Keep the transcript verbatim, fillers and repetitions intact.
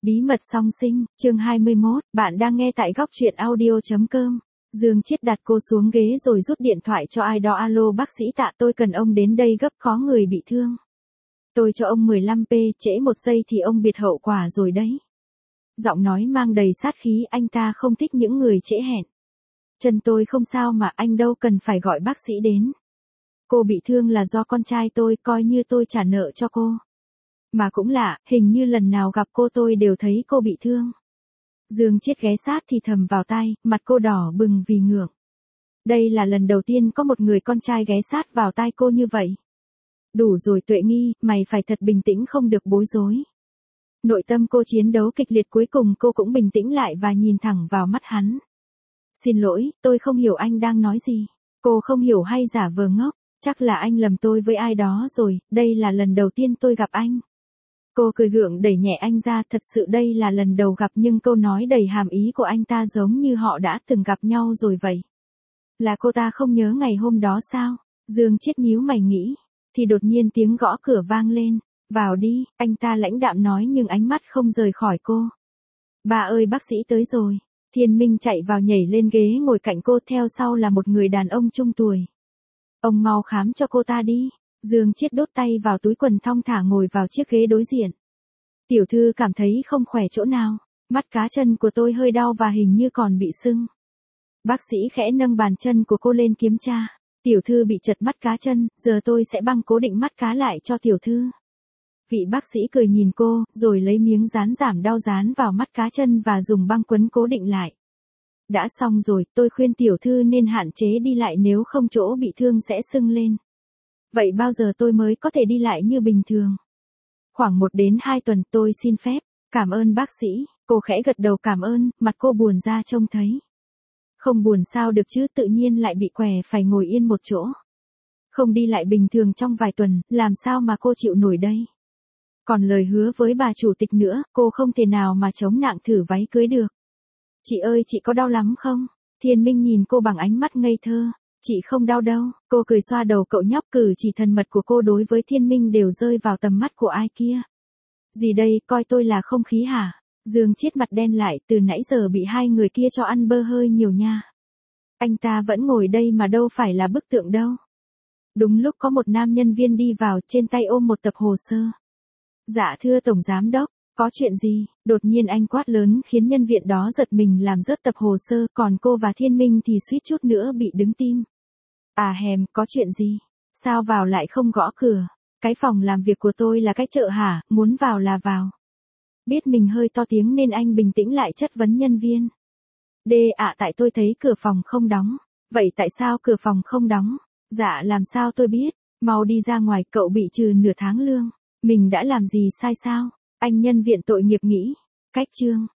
Bí mật song sinh, chương hai mươi mốt, bạn đang nghe tại góc truyện audio chấm com. Dương Chiết đặt cô xuống ghế rồi rút điện thoại cho ai đó. Alo bác sĩ Tạ, tôi cần ông đến đây gấp, có người bị thương. Tôi cho ông mười lăm p, trễ một giây thì ông biệt hậu quả rồi đấy. Giọng nói mang đầy sát khí, anh ta không thích những người trễ hẹn. Chân tôi không sao mà, anh đâu cần phải gọi bác sĩ đến. Cô bị thương là do con trai tôi, coi như tôi trả nợ cho cô. Mà cũng lạ, hình như lần nào gặp cô tôi đều thấy cô bị thương. Dương Chiết ghé sát thì thầm vào tai, mặt cô đỏ bừng vì ngượng. Đây là lần đầu tiên có một người con trai ghé sát vào tai cô như vậy. Đủ rồi Tuệ Nghi, mày phải thật bình tĩnh, không được bối rối. Nội tâm cô chiến đấu kịch liệt, cuối cùng cô cũng bình tĩnh lại và nhìn thẳng vào mắt hắn. Xin lỗi, tôi không hiểu anh đang nói gì. Cô không hiểu hay giả vờ ngốc, chắc là anh lầm tôi với ai đó rồi, đây là lần đầu tiên tôi gặp anh. Cô cười gượng đẩy nhẹ anh ra, thật sự đây là lần đầu gặp, nhưng câu nói đầy hàm ý của anh ta giống như họ đã từng gặp nhau rồi vậy. Là cô ta không nhớ ngày hôm đó sao? Dương Chiết nhíu mày nghĩ, thì đột nhiên tiếng gõ cửa vang lên. Vào đi, anh ta lãnh đạm nói nhưng ánh mắt không rời khỏi cô. Bà ơi, bác sĩ tới rồi. Thiên Minh chạy vào nhảy lên ghế ngồi cạnh cô, theo sau là một người đàn ông trung tuổi. Ông mau khám cho cô ta đi. Dương Chiết đút tay vào túi quần, thong thả ngồi vào chiếc ghế đối diện. Tiểu thư cảm thấy không khỏe chỗ nào? Mắt cá chân của tôi hơi đau và hình như còn bị sưng. Bác sĩ khẽ nâng bàn chân của cô lên kiểm tra. Tiểu thư bị trật mắt cá chân, giờ tôi sẽ băng cố định mắt cá lại cho tiểu thư. Vị bác sĩ cười nhìn cô, rồi lấy miếng dán giảm đau dán vào mắt cá chân và dùng băng quấn cố định lại. Đã xong rồi, tôi khuyên tiểu thư nên hạn chế đi lại, nếu không chỗ bị thương sẽ sưng lên. Vậy bao giờ tôi mới có thể đi lại như bình thường? Khoảng một đến hai tuần, tôi xin phép. Cảm ơn bác sĩ. Cô khẽ gật đầu cảm ơn, mặt cô buồn ra trông thấy. Không buồn sao được chứ, tự nhiên lại bị què phải ngồi yên một chỗ. Không đi lại bình thường trong vài tuần, làm sao mà cô chịu nổi đây? Còn lời hứa với bà chủ tịch nữa, cô không thể nào mà chống nạng thử váy cưới được. Chị ơi, chị có đau lắm không? Thiên Minh nhìn cô bằng ánh mắt ngây thơ. Chị không đau đâu. Cô cười xoa đầu cậu nhóc, cử chỉ thân mật của cô đối với Thiên Minh đều rơi vào tầm mắt của ai kia. Gì đây, coi tôi là không khí hả? Dương Chiết mặt đen lại, từ nãy giờ bị hai người kia cho ăn bơ hơi nhiều nha. Anh ta vẫn ngồi đây mà đâu phải là bức tượng đâu. Đúng lúc có một nam nhân viên đi vào, trên tay ôm một tập hồ sơ. Dạ thưa Tổng Giám Đốc, có chuyện gì? Đột nhiên anh quát lớn khiến nhân viên đó giật mình làm rớt tập hồ sơ, còn cô và Thiên Minh thì suýt chút nữa bị đứng tim. À hèm, có chuyện gì? Sao vào lại không gõ cửa? Cái phòng làm việc của tôi là cái chợ hả, muốn vào là vào. Biết mình hơi to tiếng nên anh bình tĩnh lại chất vấn nhân viên. Đê ạ, à, tại tôi thấy cửa phòng không đóng. Vậy tại sao cửa phòng không đóng? Dạ làm sao tôi biết? Mau đi ra ngoài, cậu bị trừ nửa tháng lương. Mình đã làm gì sai sao? Anh nhân viên tội nghiệp nghĩ. Cách chương.